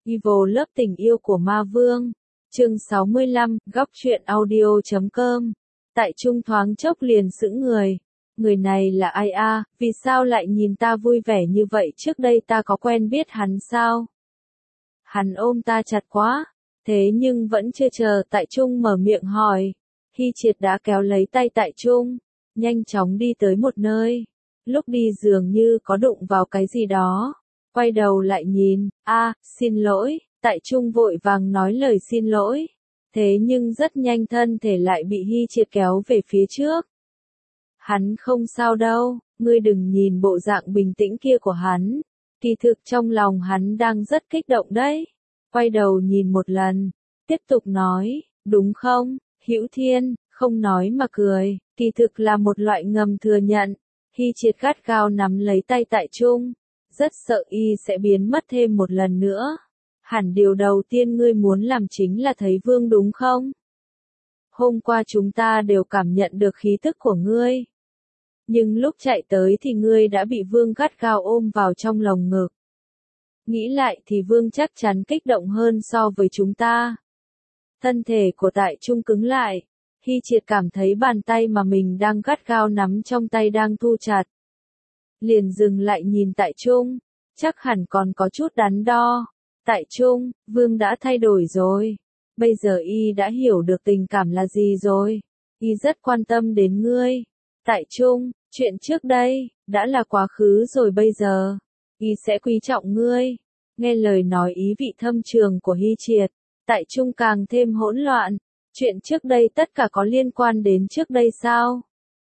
Evil Love tình yêu của ma vương. Chương 65, góc truyện audio.com. Tại Trung thoáng chốc liền sững người. Người này là ai a? Vì sao lại nhìn ta vui vẻ như vậy, trước đây ta có quen biết hắn sao? Hắn ôm ta chặt quá. Thế nhưng vẫn chưa chờ Tại Trung mở miệng hỏi. Hy Triệt đã kéo lấy tay Tại Trung, nhanh chóng đi tới một nơi. Lúc đi dường như có đụng vào cái gì đó. Quay đầu lại nhìn, xin lỗi, Tại Trung vội vàng nói lời xin lỗi. Thế nhưng rất nhanh thân thể lại bị Hy Triệt kéo về phía trước. Hắn không sao đâu, ngươi đừng nhìn bộ dạng bình tĩnh kia của hắn. Kỳ thực trong lòng hắn đang rất kích động đấy. Quay đầu nhìn một lần, tiếp tục nói, đúng không, Hữu Thiên, không nói mà cười, kỳ thực là một loại ngầm thừa nhận. Hy Triệt gắt gao nắm lấy tay Tại Trung, rất sợ y sẽ biến mất thêm một lần nữa. Hẳn điều đầu tiên ngươi muốn làm chính là thấy Vương đúng không? Hôm qua chúng ta đều cảm nhận được khí tức của ngươi. Nhưng lúc chạy tới thì ngươi đã bị Vương gắt gao ôm vào trong lồng ngực. Nghĩ lại thì Vương chắc chắn kích động hơn so với chúng ta. Thân thể của Tại Trung cứng lại. Hy Triệt cảm thấy bàn tay mà mình đang gắt gao nắm trong tay đang thu chặt. Liền dừng lại nhìn Tại Trung, chắc hẳn còn có chút đắn đo. Tại Trung, Vương đã thay đổi rồi. Bây giờ y đã hiểu được tình cảm là gì rồi. Y rất quan tâm đến ngươi. Tại Trung, chuyện trước đây, đã là quá khứ rồi bây giờ. Y sẽ quý trọng ngươi. Nghe lời nói ý vị thâm trường của Hy Triệt, Tại Trung càng thêm hỗn loạn. Chuyện trước đây tất cả có liên quan đến trước đây sao?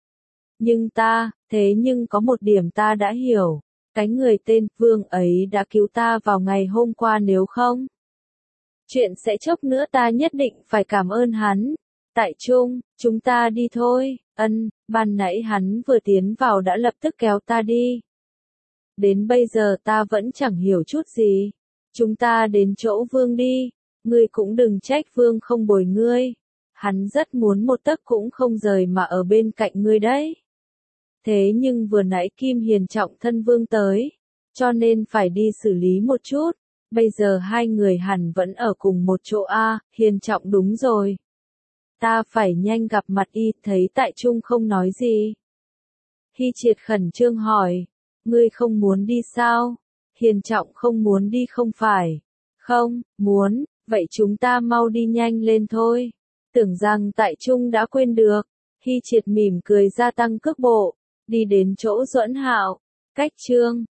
Thế nhưng có một điểm ta đã hiểu. Cái người tên Vương ấy đã cứu ta vào ngày hôm qua, nếu không, chuyện sẽ chốc nữa ta nhất định phải cảm ơn hắn. Tại Trung, chúng ta đi thôi. Ban nãy hắn vừa tiến vào đã lập tức kéo ta đi. Đến bây giờ ta vẫn chẳng hiểu chút gì. Chúng ta đến chỗ Vương đi. Ngươi cũng đừng trách Vương không bồi ngươi. Hắn rất muốn một tấc cũng không rời mà ở bên cạnh ngươi đấy. Thế nhưng vừa nãy Kim Hiền trọng thân Vương tới, cho nên phải đi xử lý một chút. Bây giờ hai người hẳn vẫn ở cùng một chỗ Hiền trọng đúng rồi. Ta phải nhanh gặp mặt y. Thấy Tại Trung không nói gì. Hy Triệt khẩn trương hỏi, ngươi không muốn đi sao? Hiền trọng không muốn đi không phải? Không, muốn, vậy chúng ta mau đi nhanh lên thôi. Tưởng rằng Tại Trung đã quên được. Hy Triệt mỉm cười gia tăng cước bộ, đi đến chỗ Duẫn Hạo. Cách chương